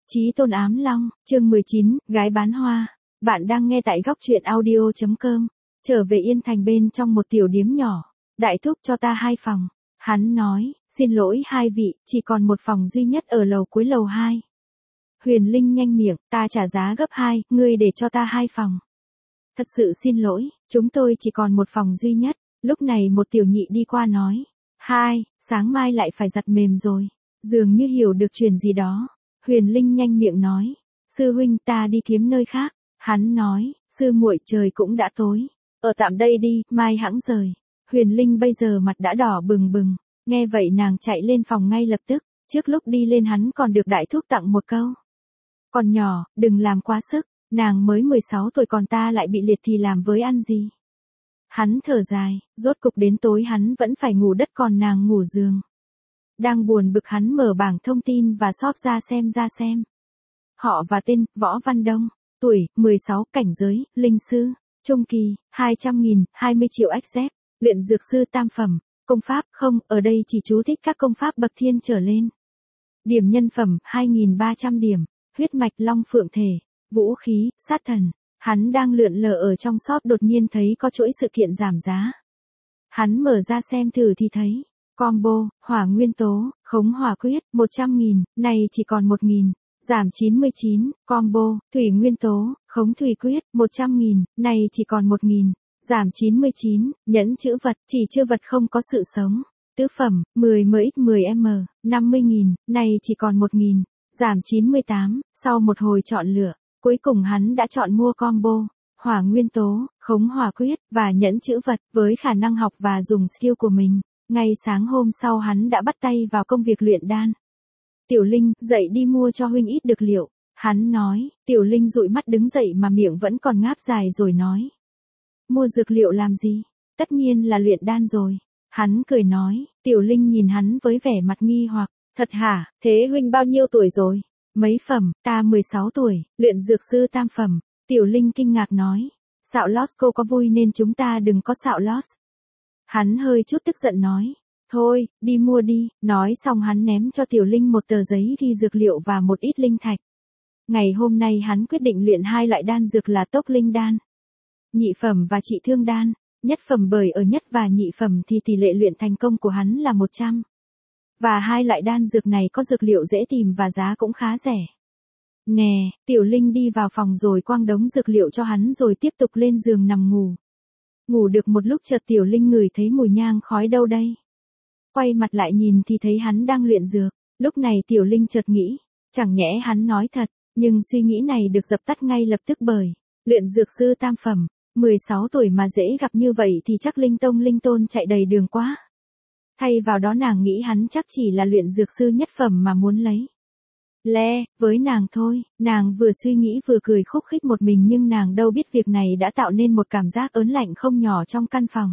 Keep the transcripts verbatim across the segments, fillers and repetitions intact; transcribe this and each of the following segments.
Chí Tôn Ám Long, chương mười chín, gái bán hoa. Bạn đang nghe tại góc truyện audio chấm com. Trở về Yên Thành bên trong một tiểu điếm nhỏ. Đại thúc cho ta hai phòng. Hắn nói, xin lỗi hai vị, chỉ còn một phòng duy nhất ở lầu cuối lầu hai. Huyền Linh nhanh miệng, ta trả giá gấp hai, ngươi để cho ta hai phòng. Thật sự xin lỗi, chúng tôi chỉ còn một phòng duy nhất. Lúc này một tiểu nhị đi qua nói. Hai, sáng mai lại phải giặt mềm rồi. Dường như hiểu được chuyện gì đó. Huyền Linh nhanh miệng nói, sư huynh ta đi kiếm nơi khác. Hắn nói, sư muội trời cũng đã tối. Ở tạm đây đi, mai hãng rời. Huyền Linh bây giờ mặt đã đỏ bừng bừng. Nghe vậy nàng chạy lên phòng ngay lập tức. Trước lúc đi lên hắn còn được đại thúc tặng một câu. Còn nhỏ, đừng làm quá sức. Nàng mới mười sáu tuổi còn ta lại bị liệt thì làm với ăn gì. Hắn thở dài, rốt cục đến tối hắn vẫn phải ngủ đất còn nàng ngủ giường. Đang buồn bực hắn mở bảng thông tin và shop ra xem ra xem. Họ và tên, Võ Văn Đông. Tuổi, mười sáu, cảnh giới, linh sư. Trung kỳ, hai trăm nghìn, hai mươi triệu ích dép. Luyện dược sư tam phẩm. Công pháp, không, ở đây chỉ chú thích các công pháp bậc thiên trở lên. Điểm nhân phẩm, hai nghìn ba trăm điểm. Huyết mạch long phượng thể. Vũ khí, sát thần. Hắn đang lượn lờ ở trong shop đột nhiên thấy có chuỗi sự kiện giảm giá. Hắn mở ra xem thử thì thấy. Combo, hỏa nguyên tố, khống hỏa quyết, một trăm nghìn, này chỉ còn một nghìn, giảm chín mươi chín, combo, thủy nguyên tố, khống thủy quyết, một trăm nghìn, này chỉ còn một nghìn, giảm chín mươi chín, nhẫn chữ vật, chỉ chữ vật không có sự sống, tứ phẩm, mười em x mười em, năm mươi nghìn, này chỉ còn một nghìn, giảm chín mươi tám, sau một hồi chọn lựa, cuối cùng hắn đã chọn mua combo. Hỏa nguyên tố, khống hỏa quyết, và nhẫn chữ vật, với khả năng học và dùng skill của mình. Ngay sáng hôm sau hắn đã bắt tay vào công việc luyện đan. Tiểu Linh, dậy đi mua cho huynh ít dược liệu. Hắn nói, Tiểu Linh dụi mắt đứng dậy mà miệng vẫn còn ngáp dài rồi nói. Mua dược liệu làm gì? Tất nhiên là luyện đan rồi. Hắn cười nói, Tiểu Linh nhìn hắn với vẻ mặt nghi hoặc. Thật hả, thế huynh bao nhiêu tuổi rồi? Mấy phẩm, ta mười sáu tuổi, luyện dược sư tam phẩm. Tiểu Linh kinh ngạc nói. Xạo loss cô có vui nên chúng ta đừng có xạo loss. Hắn hơi chút tức giận nói. Thôi, đi mua đi. Nói xong hắn ném cho Tiểu Linh một tờ giấy ghi dược liệu và một ít linh thạch. Ngày hôm nay hắn quyết định luyện hai loại đan dược là tốc linh đan, nhị phẩm và trị thương đan. Nhất phẩm bởi ở nhất và nhị phẩm thì tỷ lệ luyện thành công của hắn là một trăm. Và hai loại đan dược này có dược liệu dễ tìm và giá cũng khá rẻ. Nè, Tiểu Linh đi vào phòng rồi quăng đống dược liệu cho hắn rồi tiếp tục lên giường nằm ngủ. Ngủ được một lúc chợt Tiểu Linh ngửi thấy mùi nhang khói đâu đây. Quay mặt lại nhìn thì thấy hắn đang luyện dược. Lúc này Tiểu Linh chợt nghĩ, chẳng nhẽ hắn nói thật, nhưng suy nghĩ này được dập tắt ngay lập tức bởi, luyện dược sư tam phẩm, mười sáu tuổi mà dễ gặp như vậy thì chắc linh tông linh tôn chạy đầy đường quá. Thay vào đó nàng nghĩ hắn chắc chỉ là luyện dược sư nhất phẩm mà muốn lấy. Le, với nàng thôi, nàng vừa suy nghĩ vừa cười khúc khích một mình nhưng nàng đâu biết việc này đã tạo nên một cảm giác ớn lạnh không nhỏ trong căn phòng.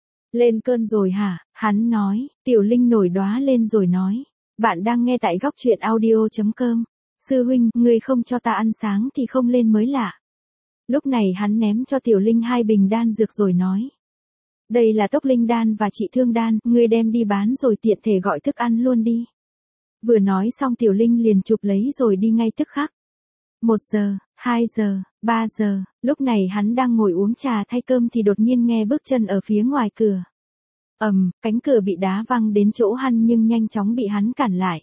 Lên cơn rồi hả? Hắn nói, Tiểu Linh nổi đóa lên rồi nói. Bạn đang nghe tại góc truyện audio chấm com. Sư huynh, ngươi không cho ta ăn sáng thì không lên mới lạ. Lúc này hắn ném cho Tiểu Linh hai bình đan dược rồi nói. Đây là tốc linh đan và trị thương đan, ngươi đem đi bán rồi tiện thể gọi thức ăn luôn đi. Vừa nói xong Tiểu Linh liền chụp lấy rồi đi ngay tức khắc. Một giờ, hai giờ, ba giờ, lúc này hắn đang ngồi uống trà thay cơm thì đột nhiên nghe bước chân ở phía ngoài cửa. Ầm, um, cánh cửa bị đá văng đến chỗ hắn nhưng nhanh chóng bị hắn cản lại.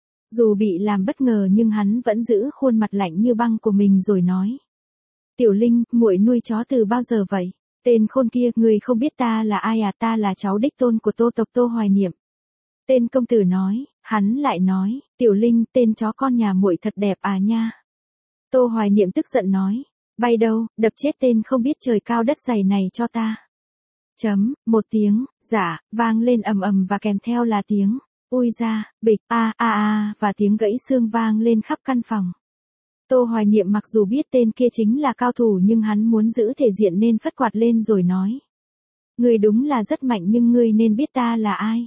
Dù bị làm bất ngờ nhưng hắn vẫn giữ khuôn mặt lạnh như băng của mình rồi nói. Tiểu Linh, muội nuôi chó từ bao giờ vậy? Tên khôn kia, người không biết ta là ai à? Ta là cháu đích tôn của Tô tộc Tô Hoài Niệm. Tên công tử nói, hắn lại nói, Tiểu Linh, tên chó con nhà muội thật đẹp à nha. Tô Hoài Niệm tức giận nói, bay đâu, đập chết tên không biết trời cao đất dày này cho ta. Chấm, một tiếng, dạ, vang lên ầm ầm và kèm theo là tiếng, ui ra, bịch, a a a và tiếng gãy xương vang lên khắp căn phòng. Tô Hoài Niệm mặc dù biết tên kia chính là cao thủ nhưng hắn muốn giữ thể diện nên phất quạt lên rồi nói. Ngươi đúng là rất mạnh nhưng ngươi nên biết ta là ai.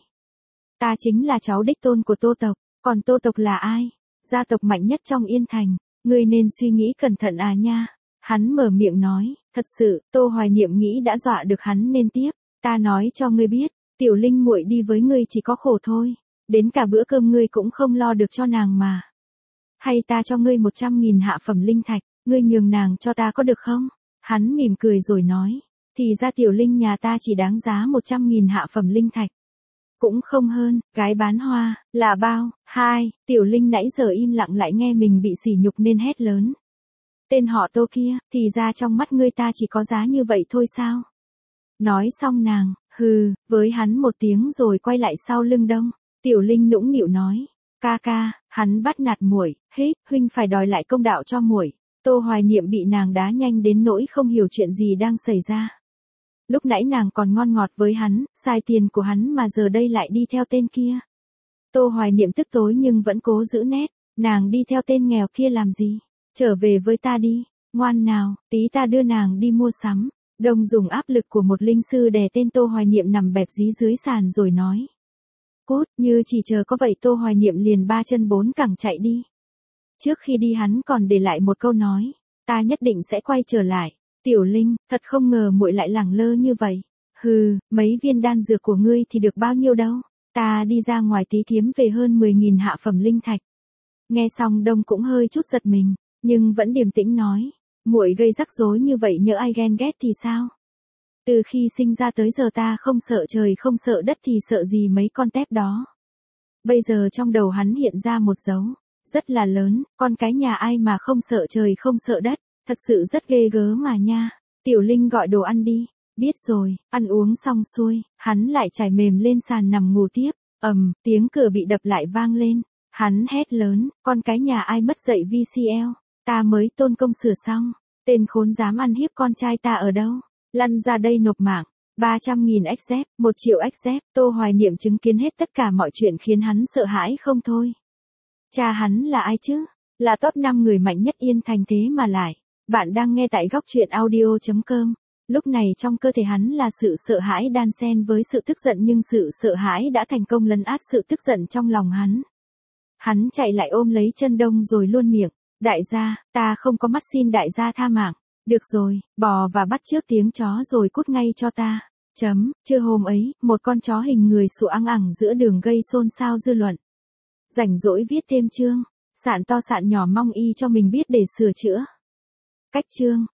Ta chính là cháu đích tôn của Tô tộc, còn Tô tộc là ai? Gia tộc mạnh nhất trong Yên Thành, ngươi nên suy nghĩ cẩn thận à nha. Hắn mở miệng nói, thật sự, Tô Hoài Niệm nghĩ đã dọa được hắn nên tiếp, ta nói cho ngươi biết, Tiểu Linh muội đi với ngươi chỉ có khổ thôi, đến cả bữa cơm ngươi cũng không lo được cho nàng mà. Hay ta cho ngươi một trăm nghìn hạ phẩm linh thạch, ngươi nhường nàng cho ta có được không? Hắn mỉm cười rồi nói, thì ra Tiểu Linh nhà ta chỉ đáng giá một trăm nghìn hạ phẩm linh thạch. Cũng không hơn, gái bán hoa, là bao? Hai, Tiểu Linh nãy giờ im lặng lại nghe mình bị sỉ nhục nên hét lớn. Tên họ Tô kia, thì ra trong mắt ngươi ta chỉ có giá như vậy thôi sao? Nói xong nàng, hừ, với hắn một tiếng rồi quay lại sau lưng Đông. Tiểu Linh nũng nịu nói, ca ca, hắn bắt nạt muội, hít, huynh phải đòi lại công đạo cho muội. Tô Hoài Niệm bị nàng đá nhanh đến nỗi không hiểu chuyện gì đang xảy ra. Lúc nãy nàng còn ngon ngọt với hắn, xài tiền của hắn mà giờ đây lại đi theo tên kia. Tô Hoài Niệm tức tối nhưng vẫn cố giữ nét, nàng đi theo tên nghèo kia làm gì? Trở về với ta đi, ngoan nào, tí ta đưa nàng đi mua sắm. Đông dùng áp lực của một linh sư đè tên Tô Hoài Niệm nằm bẹp dí dưới sàn rồi nói. Cút, như chỉ chờ có vậy Tô Hoài Niệm liền ba chân bốn cẳng chạy đi. Trước khi đi hắn còn để lại một câu nói, ta nhất định sẽ quay trở lại. Tiểu Linh, thật không ngờ muội lại lẳng lơ như vậy. Hừ, mấy viên đan dược của ngươi thì được bao nhiêu đâu. Ta đi ra ngoài tí kiếm về hơn mười nghìn hạ phẩm linh thạch. Nghe xong Đông cũng hơi chút giật mình, nhưng vẫn điềm tĩnh nói, muội gây rắc rối như vậy nhỡ ai ghen ghét thì sao? Từ khi sinh ra tới giờ ta không sợ trời không sợ đất thì sợ gì mấy con tép đó. Bây giờ trong đầu hắn hiện ra một dấu, rất là lớn, con cái nhà ai mà không sợ trời không sợ đất, thật sự rất ghê gớm mà nha. Tiểu Linh gọi đồ ăn đi, biết rồi, ăn uống xong xuôi, hắn lại trải mềm lên sàn nằm ngủ tiếp, ầm, tiếng cửa bị đập lại vang lên, hắn hét lớn, con cái nhà ai mất dạy vê xê lờ, ta mới tôn công sửa xong, tên khốn dám ăn hiếp con trai ta ở đâu, lăn ra đây nộp mạng. ba trăm nghìn ích dép, một triệu ích dép, Tô Hoài Niệm chứng kiến hết tất cả mọi chuyện khiến hắn sợ hãi không thôi. Cha hắn là ai chứ? Là top năm người mạnh nhất Yên Thành thế mà lại. Bạn đang nghe tại góc truyện audio chấm com. Lúc này trong cơ thể hắn là sự sợ hãi đan xen với sự tức giận nhưng sự sợ hãi đã thành công lấn át sự tức giận trong lòng hắn. Hắn chạy lại ôm lấy chân Đông rồi luôn miệng. Đại gia, ta không có mắt xin đại gia tha mạng. Được rồi, bò và bắt trước tiếng chó rồi cút ngay cho ta. Chấm, trưa hôm ấy, một con chó hình người sủa ăng ẳng giữa đường gây xôn xao dư luận. Rảnh rỗi viết thêm chương, sạn to sạn nhỏ mong y cho mình biết để sửa chữa. Cách chương.